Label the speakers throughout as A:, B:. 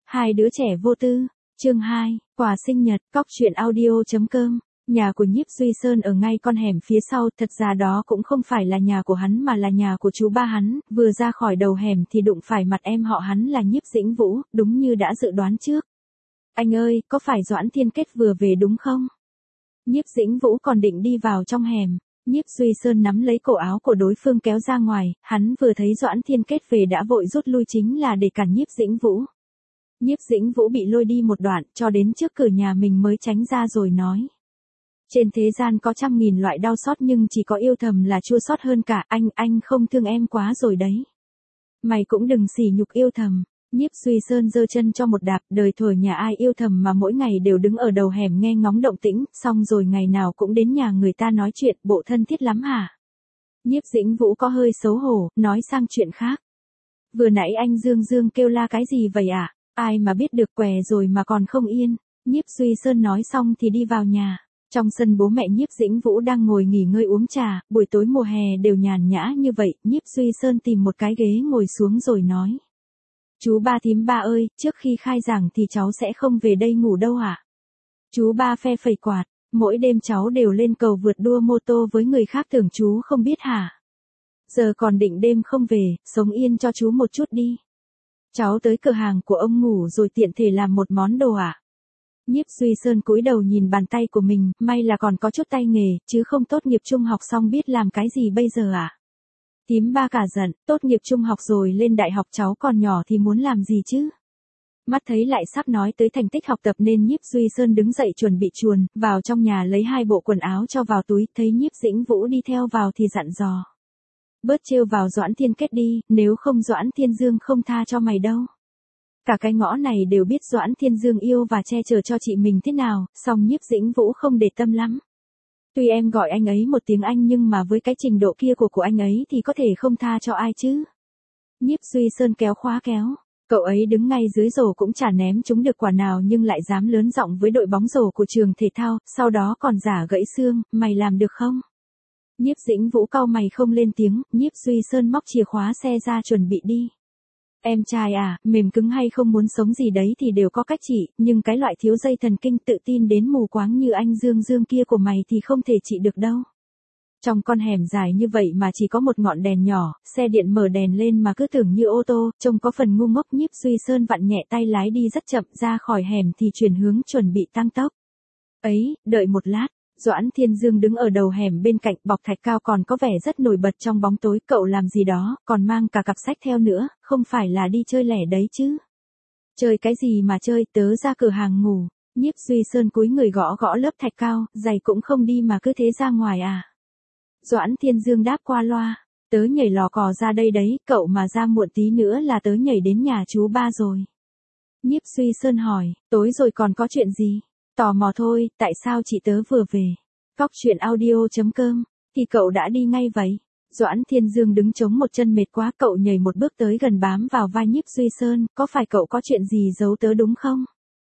A: Hai đứa trẻ vô tư, chương 2, quà sinh nhật, cóc truyện audio.com. Nhà của Nhiếp Duy Sơn ở ngay con hẻm phía sau, thật ra đó cũng không phải là nhà của hắn mà là nhà của chú ba hắn, vừa ra khỏi đầu hẻm thì đụng phải mặt em họ hắn là Nhiếp Dĩnh Vũ, đúng như đã dự đoán trước. Anh ơi, có phải Doãn Thiên Kết vừa về đúng không? Nhiếp Dĩnh Vũ còn định đi vào trong hẻm. Nhiếp Duy Sơn nắm lấy cổ áo của đối phương kéo ra ngoài, hắn vừa thấy Doãn Thiên Kết về đã vội rút lui chính là để cản Nhiếp Dĩnh Vũ. Nhiếp Dĩnh Vũ bị lôi đi một đoạn, cho đến trước cửa nhà mình mới tránh ra rồi nói. Trên thế gian có 100.000 loại đau xót nhưng chỉ có yêu thầm là chua xót hơn cả, anh không thương em quá rồi đấy. Mày cũng đừng sỉ nhục yêu thầm. Nhiếp Duy Sơn giơ chân cho một đạp, đời thổi nhà ai yêu thầm mà mỗi ngày đều đứng ở đầu hẻm nghe ngóng động tĩnh, xong rồi ngày nào cũng đến nhà người ta nói chuyện, bộ thân thiết lắm hả? Nhiếp Dĩnh Vũ có hơi xấu hổ, nói sang chuyện khác. Vừa nãy anh Dương kêu la cái gì vậy ạ? Ai mà biết được, què rồi mà còn không yên. Nhiếp Duy Sơn nói xong thì đi vào nhà. Trong sân bố mẹ Nhiếp Dĩnh Vũ đang ngồi nghỉ ngơi uống trà, buổi tối mùa hè đều nhàn nhã như vậy, Nhiếp Duy Sơn tìm một cái ghế ngồi xuống rồi nói. Chú ba thím ba ơi, trước khi khai giảng thì cháu sẽ không về đây ngủ đâu ạ. Chú ba phe phẩy quạt, mỗi đêm cháu đều lên cầu vượt đua mô tô với người khác, tưởng chú không biết hả? Giờ còn định đêm không về, sống yên cho chú một chút đi. Cháu tới cửa hàng của ông ngủ rồi tiện thể làm một món đồ ạ. Nhiếp Duy Sơn cúi đầu nhìn bàn tay của mình, may là còn có chút tay nghề, chứ không tốt nghiệp trung học xong biết làm cái gì bây giờ ạ. Thím ba cả giận, tốt nghiệp trung học rồi lên đại học, cháu còn nhỏ thì muốn làm gì chứ? Mắt thấy lại sắp nói tới thành tích học tập nên Nhiếp Duy Sơn đứng dậy chuẩn bị chuồn, vào trong nhà lấy 2 bộ quần áo cho vào túi, thấy Nhiếp Dĩnh Vũ đi theo vào thì dặn dò. Bớt trêu vào Doãn Thiên Kết đi, nếu không Doãn Thiên Dương không tha cho mày đâu. Cả cái ngõ này đều biết Doãn Thiên Dương yêu và che chở cho chị mình thế nào, song Nhiếp Dĩnh Vũ không để tâm lắm. Tuy em gọi anh ấy một tiếng anh nhưng mà với cái trình độ kia của anh ấy thì có thể không tha cho ai chứ. Nhiếp Duy Sơn kéo khóa kéo. Cậu ấy đứng ngay dưới rổ cũng chả ném trúng được quả nào nhưng lại dám lớn giọng với đội bóng rổ của trường thể thao, sau đó còn giả gãy xương, mày làm được không? Nhiếp Dĩnh Vũ cau mày không lên tiếng, Nhiếp Duy Sơn móc chìa khóa xe ra chuẩn bị đi. Em trai à, mềm cứng hay không muốn sống gì đấy thì đều có cách trị, nhưng cái loại thiếu dây thần kinh tự tin đến mù quáng như anh Dương kia của mày thì không thể trị được đâu. Trong con hẻm dài như vậy mà chỉ có một ngọn đèn nhỏ, xe điện mở đèn lên mà cứ tưởng như ô tô, trông có phần ngu ngốc. Nhiếp Duy Sơn vặn nhẹ tay lái đi rất chậm, ra khỏi hẻm thì chuyển hướng chuẩn bị tăng tốc. Ấy, đợi một lát. Doãn Thiên Dương đứng ở đầu hẻm bên cạnh, bọc thạch cao còn có vẻ rất nổi bật trong bóng tối. Cậu làm gì đó, còn mang cả cặp sách theo nữa, không phải là đi chơi lẻ đấy chứ? Chơi cái gì mà chơi, tớ ra cửa hàng ngủ. Nhiếp Duy Sơn cúi người gõ gõ lớp thạch cao, giày cũng không đi mà cứ thế ra ngoài à? Doãn Thiên Dương đáp qua loa, tớ nhảy lò cò ra đây đấy, cậu mà ra muộn tí nữa là tớ nhảy đến nhà chú ba rồi. Nhiếp Duy Sơn hỏi, tối rồi còn có chuyện gì? Tò mò thôi, tại sao chị tớ vừa về? Cóc truyện audio.com, thì cậu đã đi ngay vậy? Doãn Thiên Dương đứng chống một chân mệt quá, cậu nhảy một bước tới gần bám vào vai Nhiếp Duy Sơn, có phải cậu có chuyện gì giấu tớ đúng không?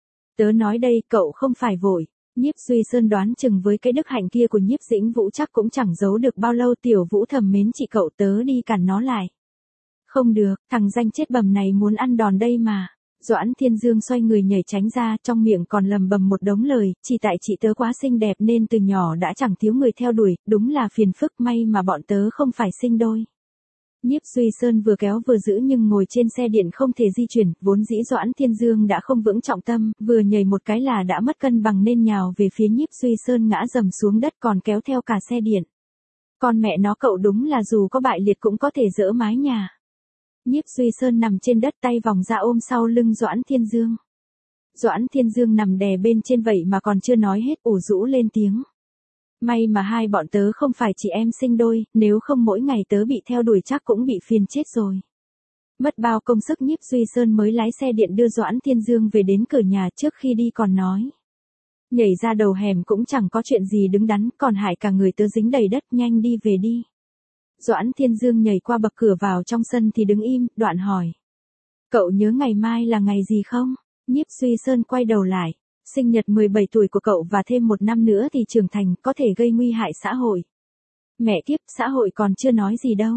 A: Tớ nói đây, cậu không phải vội. Nhiếp Duy Sơn đoán chừng với cái đức hạnh kia của Nhiếp Dĩnh Vũ chắc cũng chẳng giấu được bao lâu. Tiểu Vũ thầm mến chị, cậu tớ đi cản nó lại. Không được, thằng danh chết bầm này muốn ăn đòn đây mà. Doãn Thiên Dương xoay người nhảy tránh ra, trong miệng còn lầm bầm một đống lời, chỉ tại chị tớ quá xinh đẹp nên từ nhỏ đã chẳng thiếu người theo đuổi, đúng là phiền phức, may mà bọn tớ không phải sinh đôi. Nhiếp Duy Sơn vừa kéo vừa giữ nhưng ngồi trên xe điện không thể di chuyển, vốn dĩ Doãn Thiên Dương đã không vững trọng tâm, vừa nhảy một cái là đã mất cân bằng nên nhào về phía Nhiếp Duy Sơn, ngã dầm xuống đất còn kéo theo cả xe điện. Con mẹ nó, cậu đúng là dù có bại liệt cũng có thể dỡ mái nhà. Nhiếp Duy Sơn nằm trên đất, tay vòng ra ôm sau lưng Doãn Thiên Dương. Doãn Thiên Dương nằm đè bên trên vậy mà còn chưa nói hết, ủ rũ lên tiếng. May mà hai bọn tớ không phải chị em sinh đôi, nếu không mỗi ngày tớ bị theo đuổi chắc cũng bị phiền chết rồi. Mất bao công sức Nhiếp Duy Sơn mới lái xe điện đưa Doãn Thiên Dương về đến cửa nhà, trước khi đi còn nói. Nhảy ra đầu hẻm cũng chẳng có chuyện gì đứng đắn, còn hại cả người tớ dính đầy đất, nhanh đi về đi. Doãn Thiên Dương nhảy qua bậc cửa vào trong sân thì đứng im, đoạn hỏi. Cậu nhớ ngày mai là ngày gì không? Nhiếp Duy Sơn quay đầu lại. Sinh nhật 17 tuổi của cậu và thêm 1 năm nữa thì trưởng thành, có thể gây nguy hại xã hội. Mẹ kiếp, xã hội còn chưa nói gì đâu.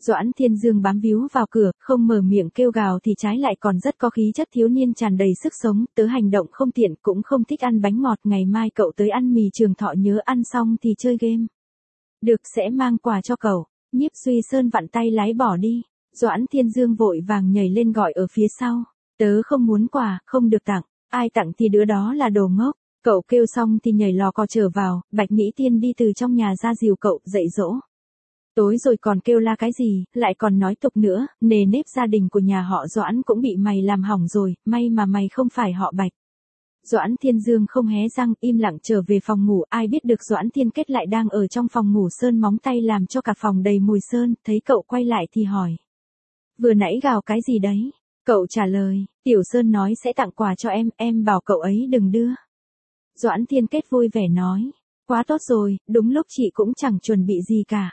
A: Doãn Thiên Dương bám víu vào cửa, không mở miệng kêu gào thì trái lại còn rất có khí chất thiếu niên tràn đầy sức sống, tớ hành động không tiện cũng không thích ăn bánh ngọt, ngày mai cậu tới ăn mì Trường Thọ nhớ ăn xong thì chơi game. Được, sẽ mang quà cho cậu. Nhiếp Duy Sơn vặn tay lái bỏ đi. Doãn Thiên Dương vội vàng nhảy lên gọi ở phía sau. Tớ không muốn quà, không được tặng, ai tặng thì đứa đó là đồ ngốc. Cậu kêu xong thì nhảy lò cò trở vào, Bạch Mỹ Tiên đi từ trong nhà ra dìu cậu, dạy dỗ. Tối rồi còn kêu la cái gì, lại còn nói tục nữa, nề nếp gia đình của nhà họ Doãn cũng bị mày làm hỏng rồi, may mà mày không phải họ Bạch. Doãn Thiên Dương không hé răng, im lặng trở về phòng ngủ, ai biết được Doãn Thiên Kết lại đang ở trong phòng ngủ sơn móng tay làm cho cả phòng đầy mùi sơn, thấy cậu quay lại thì hỏi. Vừa nãy gào cái gì đấy? Cậu trả lời, Tiểu Sơn nói sẽ tặng quà cho em bảo cậu ấy đừng đưa. Doãn Thiên Kết vui vẻ nói, quá tốt rồi, đúng lúc chị cũng chẳng chuẩn bị gì cả.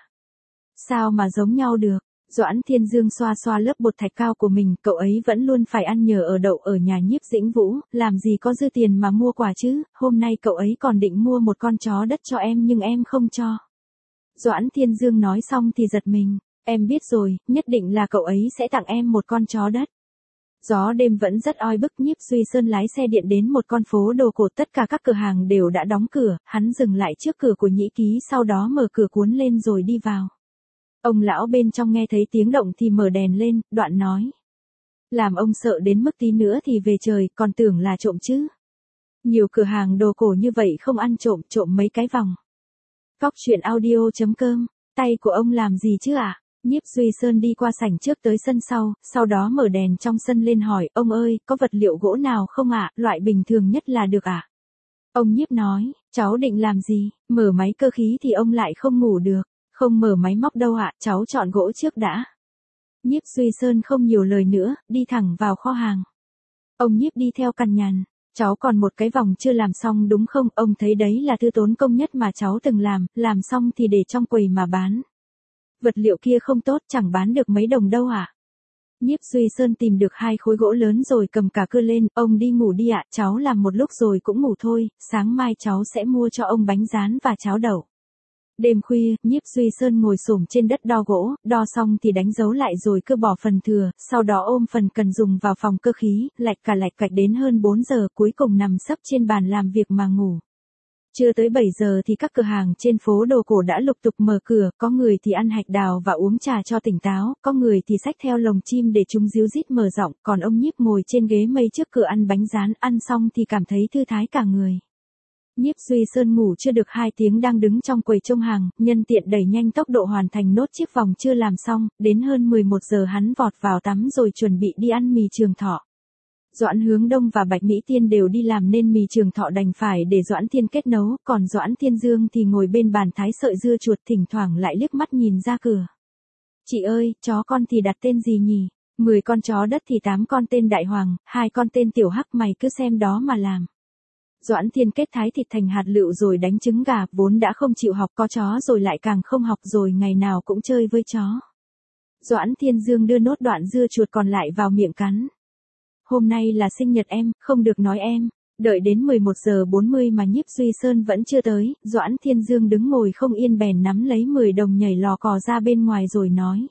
A: Sao mà giống nhau được? Doãn Thiên Dương xoa xoa lớp bột thạch cao của mình, cậu ấy vẫn luôn phải ăn nhờ ở đậu ở nhà Nhiếp Dĩnh Vũ, làm gì có dư tiền mà mua quà chứ, hôm nay cậu ấy còn định mua một con chó đất cho em nhưng em không cho. Doãn Thiên Dương nói xong thì giật mình, em biết rồi, nhất định là cậu ấy sẽ tặng em một con chó đất. Gió đêm vẫn rất oi bức, Nhiếp Duy Sơn lái xe điện đến một con phố đồ cổ, tất cả các cửa hàng đều đã đóng cửa, hắn dừng lại trước cửa của Nhĩ Ký sau đó mở cửa cuốn lên rồi đi vào. Ông lão bên trong nghe thấy tiếng động thì mở đèn lên, đoạn nói. Làm ông sợ đến mức tí nữa thì về trời, còn tưởng là trộm chứ. Nhiều cửa hàng đồ cổ như vậy không ăn trộm, trộm mấy cái vòng. Cóc truyện audio.com, tay của ông làm gì chứ ạ? Nhiếp Duy Sơn đi qua sảnh trước tới sân sau đó mở đèn trong sân lên hỏi, ông ơi, có vật liệu gỗ nào không ạ, loại bình thường nhất là được ạ? Ông Nhiếp nói, cháu định làm gì, mở máy cơ khí thì ông lại không ngủ được. Không mở máy móc đâu ạ, cháu chọn gỗ trước đã. Nhiếp Duy Sơn không nhiều lời nữa, đi thẳng vào kho hàng. Ông Nhiếp đi theo cằn nhằn, cháu còn một cái vòng chưa làm xong đúng không, ông thấy đấy là thứ tốn công nhất mà cháu từng làm xong thì để trong quầy mà bán. Vật liệu kia không tốt, chẳng bán được mấy đồng đâu ạ. Nhiếp Duy Sơn tìm được 2 khối gỗ lớn rồi cầm cả cưa lên, ông đi ngủ đi ạ, cháu làm một lúc rồi cũng ngủ thôi, sáng mai cháu sẽ mua cho ông bánh rán và cháo đậu. Đêm khuya, Nhiếp Duy Sơn ngồi xổm trên đất đo gỗ, đo xong thì đánh dấu lại rồi cưa bỏ phần thừa, sau đó ôm phần cần dùng vào phòng cơ khí, lạch cạch đến hơn 4 giờ, cuối cùng nằm sấp trên bàn làm việc mà ngủ. Chưa tới 7 giờ thì các cửa hàng trên phố đồ cổ đã lục tục mở cửa, có người thì ăn hạch đào và uống trà cho tỉnh táo, có người thì xách theo lồng chim để chúng ríu rít mở rộng, còn ông Nhiếp ngồi trên ghế mây trước cửa ăn bánh rán, ăn xong thì cảm thấy thư thái cả người. Nhiếp Duy Sơn ngủ chưa được 2 tiếng đang đứng trong quầy trông hàng, nhân tiện đẩy nhanh tốc độ hoàn thành nốt chiếc vòng chưa làm xong, đến hơn 11 giờ hắn vọt vào tắm rồi chuẩn bị đi ăn mì Trường Thọ. Doãn Hướng Đông và Bạch Mỹ Tiên đều đi làm nên mì Trường Thọ đành phải để Doãn Thiên Kết nấu, còn Doãn Thiên Dương thì ngồi bên bàn thái sợi dưa chuột, thỉnh thoảng lại liếc mắt nhìn ra cửa. Chị ơi, chó con thì đặt tên gì nhỉ? 10 con chó đất thì 8 con tên Đại Hoàng, 2 con tên Tiểu Hắc, mày cứ xem đó mà làm. Doãn Thiên Kết thái thịt thành hạt lựu rồi đánh trứng gà, vốn đã không chịu học, có chó rồi lại càng không học, rồi ngày nào cũng chơi với chó. Doãn Thiên Dương đưa nốt đoạn dưa chuột còn lại vào miệng cắn. Hôm nay là sinh nhật em, không được nói em. Đợi đến 11 giờ 40 mà Nhiếp Duy Sơn vẫn chưa tới, Doãn Thiên Dương đứng ngồi không yên bèn nắm lấy 10 đồng nhảy lò cò ra bên ngoài rồi nói.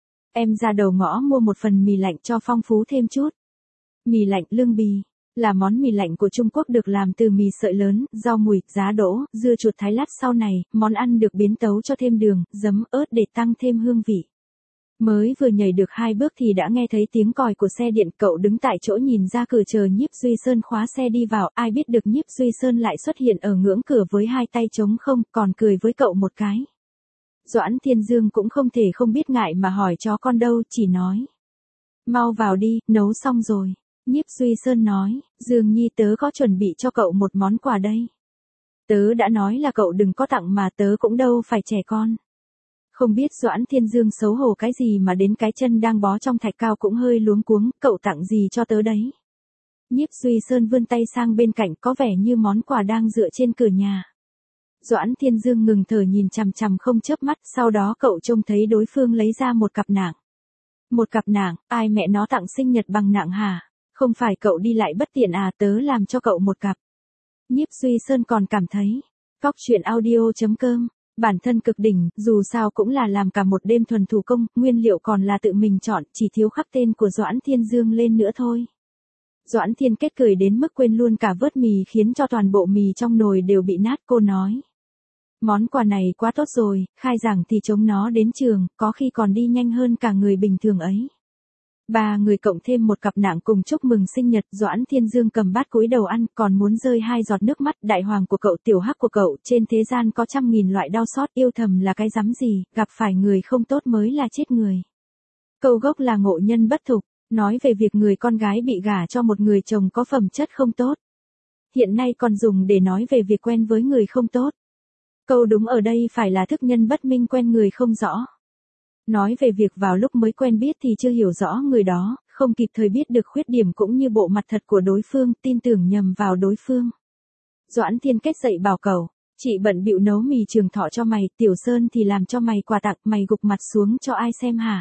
A: Em ra đầu ngõ mua một phần mì lạnh cho phong phú thêm chút. Mì lạnh lương bì là món mì lạnh của Trung Quốc được làm từ mì sợi lớn, rau mùi, giá đỗ, dưa chuột thái lát sau này, món ăn được biến tấu cho thêm đường, giấm, ớt để tăng thêm hương vị. Mới vừa nhảy được 2 bước thì đã nghe thấy tiếng còi của xe điện, cậu đứng tại chỗ nhìn ra cửa chờ Nhiếp Duy Sơn khóa xe đi vào, ai biết được Nhiếp Duy Sơn lại xuất hiện ở ngưỡng cửa với 2 tay trống không, còn cười với cậu một cái. Doãn Thiên Dương cũng không thể không biết ngại mà hỏi chó con đâu, chỉ nói. Mau vào đi, nấu xong rồi. Nhiếp Duy Sơn nói, Dương Nhi tớ có chuẩn bị cho cậu một món quà đây. Tớ đã nói là cậu đừng có tặng mà, tớ cũng đâu phải trẻ con. Không biết Doãn Thiên Dương xấu hổ cái gì mà đến cái chân đang bó trong thạch cao cũng hơi luống cuống, cậu tặng gì cho tớ đấy. Nhiếp Duy Sơn vươn tay sang bên cạnh, có vẻ như món quà đang dựa trên cửa nhà. Doãn Thiên Dương ngừng thở nhìn chằm chằm không chớp mắt, sau đó cậu trông thấy đối phương lấy ra một cặp nạng. Một cặp nạng, ai mẹ nó tặng sinh nhật bằng nạng hả? Không phải cậu đi lại bất tiện à, tớ làm cho cậu một cặp. Nhiếp Duy Sơn còn cảm thấy. Cóc truyện audio.com Bản thân cực đỉnh, dù sao cũng là làm cả một đêm thuần thủ công, nguyên liệu còn là tự mình chọn, chỉ thiếu khắc tên của Doãn Thiên Dương lên nữa thôi. Doãn Thiên Kết cười đến mức quên luôn cả vớt mì khiến cho toàn bộ mì trong nồi đều bị nát. Cô nói. Món quà này quá tốt rồi, khai giảng thì chống nó đến trường, có khi còn đi nhanh hơn cả người bình thường ấy. Ba người cộng thêm một cặp nạng cùng chúc mừng sinh nhật. Doãn Thiên Dương cầm bát cúi đầu ăn, còn muốn rơi 2 giọt nước mắt. Đại hoàng của cậu, tiểu hắc của cậu, trên thế gian có 100.000 loại đau xót, yêu thầm là cái rắm gì, gặp phải người không tốt mới là chết người. Câu gốc là ngộ nhân bất thục, nói về việc người con gái bị gả cho một người chồng có phẩm chất không tốt. Hiện nay còn dùng để nói về việc quen với người không tốt. Câu đúng ở đây phải là thức nhân bất minh, quen người không rõ. Nói về việc vào lúc mới quen biết thì chưa hiểu rõ người đó, không kịp thời biết được khuyết điểm cũng như bộ mặt thật của đối phương, tin tưởng nhầm vào đối phương. Doãn Thiên Kết dậy bảo cậu, chị bận bịu nấu mì trường thọ cho mày, Tiểu Sơn thì làm cho mày quà tặng, mày gục mặt xuống cho ai xem hả?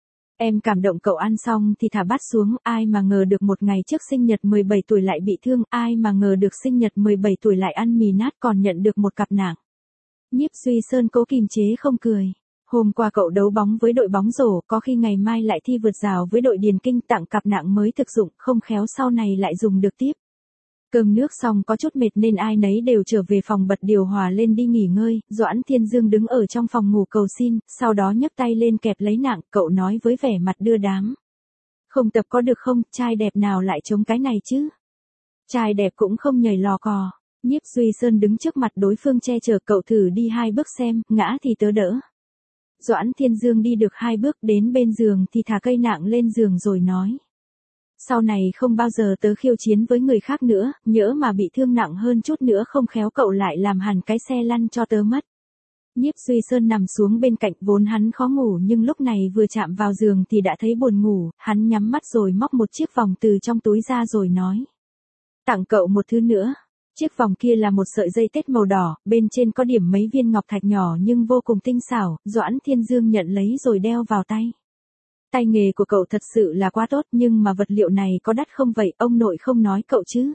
A: Em cảm động. Cậu ăn xong thì thả bát xuống, ai mà ngờ được một ngày trước sinh nhật 17 tuổi lại bị thương, ai mà ngờ được sinh nhật 17 tuổi lại ăn mì nát còn nhận được một cặp nạng. Nhiếp Duy Sơn cố kiềm chế không cười. Hôm qua cậu đấu bóng với đội bóng rổ, có khi ngày mai lại thi vượt rào với đội điền kinh, tặng cặp nạng mới thực dụng, không khéo sau này lại dùng được tiếp. Cơm nước xong có chút mệt nên ai nấy đều trở về phòng bật điều hòa lên đi nghỉ ngơi. Doãn Thiên Dương đứng ở trong phòng ngủ cầu xin, sau đó nhấc tay lên kẹp lấy nạng, cậu nói với vẻ mặt đưa đám. Không tập có được không, trai đẹp nào lại chống cái này chứ? Trai đẹp cũng không nhảy lò cò. Nhiếp Duy Sơn đứng trước mặt đối phương che chở, cậu thử đi 2 bước xem, ngã thì tớ đỡ. Doãn Thiên Dương đi được 2 bước đến bên giường thì thả cây nạng lên giường rồi nói. Sau này không bao giờ tớ khiêu chiến với người khác nữa, nhỡ mà bị thương nặng hơn chút nữa không khéo cậu lại làm hẳn cái xe lăn cho tớ mất. Nhiếp Duy Sơn nằm xuống bên cạnh, vốn hắn khó ngủ nhưng lúc này vừa chạm vào giường thì đã thấy buồn ngủ, hắn nhắm mắt rồi móc một chiếc vòng từ trong túi ra rồi nói. Tặng cậu một thứ nữa. Chiếc vòng kia là một sợi dây tết màu đỏ, bên trên có điểm mấy viên ngọc thạch nhỏ nhưng vô cùng tinh xảo. Doãn Thiên Dương nhận lấy rồi đeo vào tay. Tay nghề của cậu thật sự là quá tốt, nhưng mà vật liệu này có đắt không vậy, ông nội không nói cậu chứ?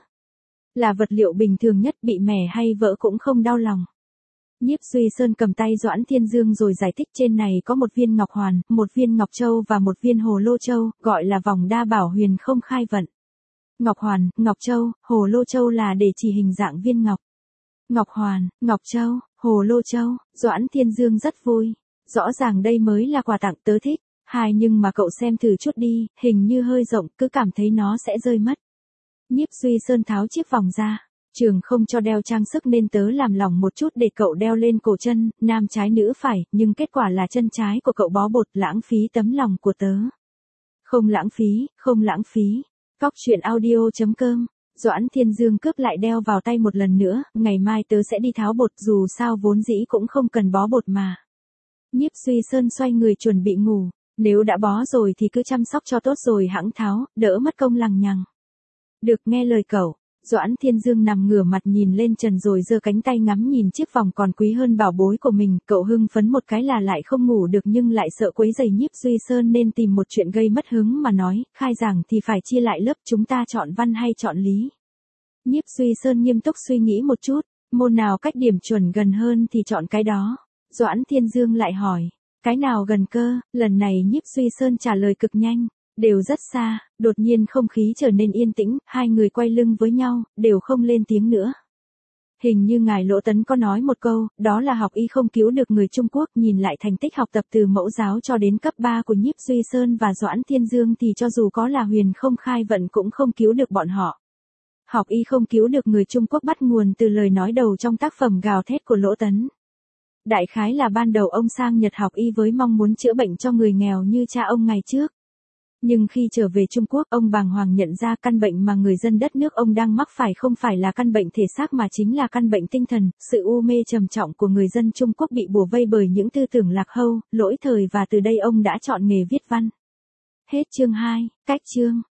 A: Là vật liệu bình thường nhất, bị mẻ hay vỡ cũng không đau lòng. Nhiếp Duy Sơn cầm tay Doãn Thiên Dương rồi giải thích, trên này có một viên ngọc hoàn, một viên ngọc châu và một viên hồ lô châu, gọi là vòng đa bảo huyền không khai vận. Ngọc hoàn, ngọc châu, hồ lô châu là để chỉ hình dạng viên ngọc. Ngọc hoàn, ngọc châu, hồ lô châu. Doãn Thiên Dương rất vui. Rõ ràng đây mới là quà tặng tớ thích. Nhưng mà cậu xem thử chút đi, hình như hơi rộng, cứ cảm thấy nó sẽ rơi mất. Nhiếp Duy Sơn tháo chiếc vòng ra. Trường không cho đeo trang sức nên tớ làm lỏng một chút để cậu đeo lên cổ chân, nam trái nữ phải, nhưng kết quả là chân trái của cậu bó bột, lãng phí tấm lòng của tớ. Không lãng phí, không lãng phí. Cóc truyện audio.com. Doãn Thiên Dương cướp lại đeo vào tay một lần nữa, ngày mai tớ sẽ đi tháo bột, dù sao vốn dĩ cũng không cần bó bột mà. Nhiếp Duy Sơn xoay người chuẩn bị ngủ, nếu đã bó rồi thì cứ chăm sóc cho tốt rồi hẵng tháo, đỡ mất công lằng nhằng. Được, nghe lời cậu. Doãn Thiên Dương nằm ngửa mặt nhìn lên trần rồi giơ cánh tay ngắm nhìn chiếc vòng còn quý hơn bảo bối của mình, cậu hưng phấn một cái là lại không ngủ được nhưng lại sợ quấy rầy Nhiếp Duy Sơn nên tìm một chuyện gây mất hứng mà nói, khai giảng thì phải chia lại lớp, chúng ta chọn văn hay chọn lý. Nhiếp Duy Sơn nghiêm túc suy nghĩ một chút, môn nào cách điểm chuẩn gần hơn thì chọn cái đó. Doãn Thiên Dương lại hỏi, cái nào gần cơ? Lần này Nhiếp Duy Sơn trả lời cực nhanh. Đều rất xa. Đột nhiên không khí trở nên yên tĩnh, hai người quay lưng với nhau, đều không lên tiếng nữa. Hình như ngài Lỗ Tấn có nói một câu, đó là học y không cứu được người Trung Quốc. Nhìn lại thành tích học tập từ mẫu giáo cho đến cấp 3 của Nhiếp Duy Sơn và Doãn Thiên Dương thì cho dù có là huyền không khai vận cũng không cứu được bọn họ. Học y không cứu được người Trung Quốc bắt nguồn từ lời nói đầu trong tác phẩm Gào Thét của Lỗ Tấn. Đại khái là ban đầu ông sang Nhật học y với mong muốn chữa bệnh cho người nghèo như cha ông ngày trước. Nhưng khi trở về Trung Quốc, ông bàng hoàng nhận ra căn bệnh mà người dân đất nước ông đang mắc phải không phải là căn bệnh thể xác mà chính là căn bệnh tinh thần. Sự u mê trầm trọng của người dân Trung Quốc bị bủa vây bởi những tư tưởng lạc hâu, lỗi thời và từ đây ông đã chọn nghề viết văn. Hết chương 2, cách chương.